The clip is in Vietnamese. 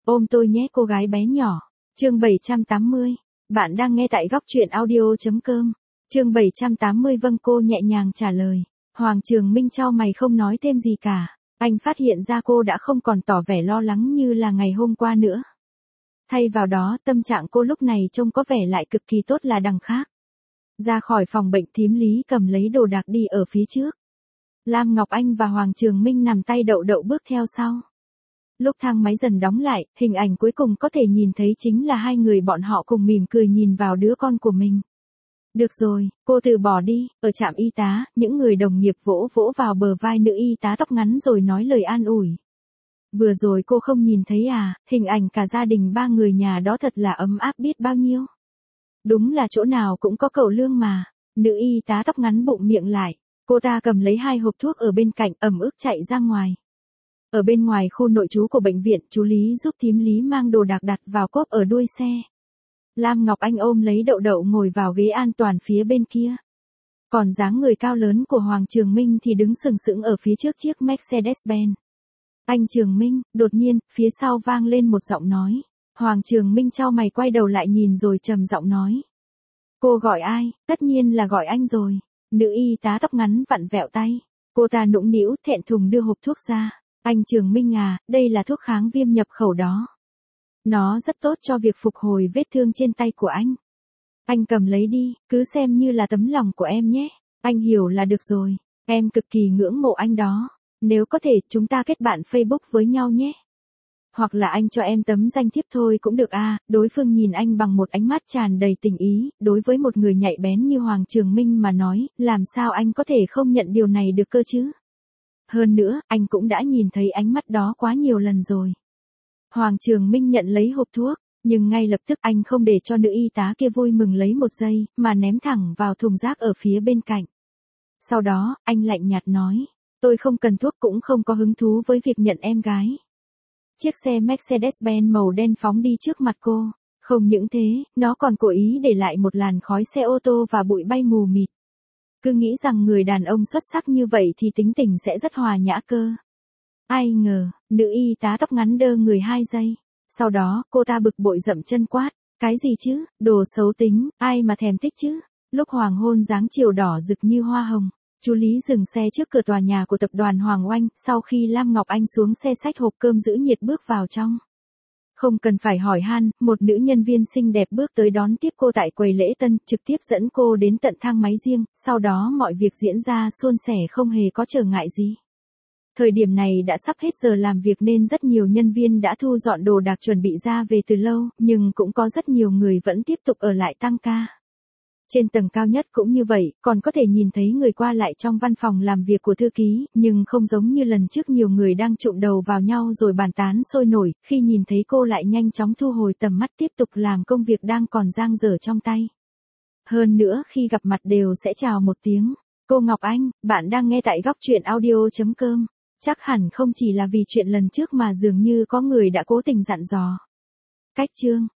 Ôm tôi nhé cô gái bé nhỏ. Chương 780. Bạn đang nghe tại góc truyện audio.com. Chương 780. Vâng, cô nhẹ nhàng trả lời. Hoàng Trường Minh chau mày không nói thêm gì cả. Anh phát hiện ra cô đã không còn tỏ vẻ lo lắng như là ngày hôm qua nữa. Thay vào đó, tâm trạng cô lúc này trông có vẻ lại cực kỳ tốt là đằng khác. Ra khỏi phòng bệnh, thím Lý cầm lấy đồ đạc đi ở phía trước. Lam Ngọc Anh và Hoàng Trường Minh nằm tay đậu đậu bước theo sau. Lúc thang máy dần đóng lại, hình ảnh cuối cùng có thể nhìn thấy chính là hai người bọn họ cùng mỉm cười nhìn vào đứa con của mình. Được rồi, cô từ bỏ đi. Ở trạm y tá, những người đồng nghiệp vỗ vỗ vào bờ vai nữ y tá tóc ngắn rồi nói lời an ủi. Vừa rồi cô không nhìn thấy à, hình ảnh cả gia đình ba người nhà đó thật là ấm áp biết bao nhiêu. Đúng là chỗ nào cũng có cậu Lương mà. Nữ y tá tóc ngắn bụng miệng lại. Cô ta cầm lấy 2 hộp thuốc ở bên cạnh, ẩm ức chạy ra ngoài. Ở bên ngoài khu nội trú của bệnh viện, chú Lý giúp thím Lý mang đồ đạc đặt vào cốp ở đuôi xe. Lam Ngọc Anh ôm lấy đậu đậu ngồi vào ghế an toàn phía bên kia. Còn dáng người cao lớn của Hoàng Trường Minh thì đứng sừng sững ở phía trước chiếc Mercedes-Benz. Anh Trường Minh, đột nhiên, phía sau vang lên một giọng nói. Hoàng Trường Minh chau mày quay đầu lại nhìn rồi trầm giọng nói. Cô gọi ai? Tất nhiên là gọi anh rồi. Nữ y tá tóc ngắn vặn vẹo tay. Cô ta nũng nĩu thẹn thùng đưa hộp thuốc ra. Anh Trường Minh à, đây là thuốc kháng viêm nhập khẩu đó. Nó rất tốt cho việc phục hồi vết thương trên tay của anh. Anh cầm lấy đi, cứ xem như là tấm lòng của em nhé. Anh hiểu là được rồi. Em cực kỳ ngưỡng mộ anh đó. Nếu có thể, chúng ta kết bạn Facebook với nhau nhé. Hoặc là anh cho em tấm danh thiếp thôi cũng được à. Đối phương nhìn anh bằng một ánh mắt tràn đầy tình ý. Đối với một người nhạy bén như Hoàng Trường Minh mà nói, làm sao anh có thể không nhận điều này được cơ chứ? Hơn nữa, anh cũng đã nhìn thấy ánh mắt đó quá nhiều lần rồi. Hoàng Trường Minh nhận lấy hộp thuốc, nhưng ngay lập tức anh không để cho nữ y tá kia vui mừng lấy một giây, mà ném thẳng vào thùng rác ở phía bên cạnh. Sau đó, anh lạnh nhạt nói, tôi không cần thuốc cũng không có hứng thú với việc nhận em gái. Chiếc xe Mercedes-Benz màu đen phóng đi trước mặt cô. Không những thế, nó còn cố ý để lại một làn khói xe ô tô và bụi bay mù mịt. Cứ nghĩ rằng người đàn ông xuất sắc như vậy thì tính tình sẽ rất hòa nhã cơ. Ai ngờ, nữ y tá tóc ngắn đơ người 2 giây. Sau đó, cô ta bực bội dậm chân quát. Cái gì chứ, đồ xấu tính, ai mà thèm thích chứ. Lúc hoàng hôn dáng chiều đỏ rực như hoa hồng. Chú Lý dừng xe trước cửa tòa nhà của tập đoàn Hoàng Oanh, sau khi Lam Ngọc Anh xuống xe xách hộp cơm giữ nhiệt bước vào trong. Không cần phải hỏi han, một nữ nhân viên xinh đẹp bước tới đón tiếp cô tại quầy lễ tân, trực tiếp dẫn cô đến tận thang máy riêng, sau đó mọi việc diễn ra suôn sẻ không hề có trở ngại gì. Thời điểm này đã sắp hết giờ làm việc nên rất nhiều nhân viên đã thu dọn đồ đạc chuẩn bị ra về từ lâu, nhưng cũng có rất nhiều người vẫn tiếp tục ở lại tăng ca. Trên tầng cao nhất cũng như vậy, còn có thể nhìn thấy người qua lại trong văn phòng làm việc của thư ký, nhưng không giống như lần trước nhiều người đang trụm đầu vào nhau rồi bàn tán sôi nổi, khi nhìn thấy cô lại nhanh chóng thu hồi tầm mắt tiếp tục làm công việc đang còn dang dở trong tay. Hơn nữa khi gặp mặt đều sẽ chào một tiếng. Cô Ngọc Anh, bạn đang nghe tại góc truyện audio.com. Chắc hẳn không chỉ là vì chuyện lần trước mà dường như có người đã cố tình dặn dò. Cách chương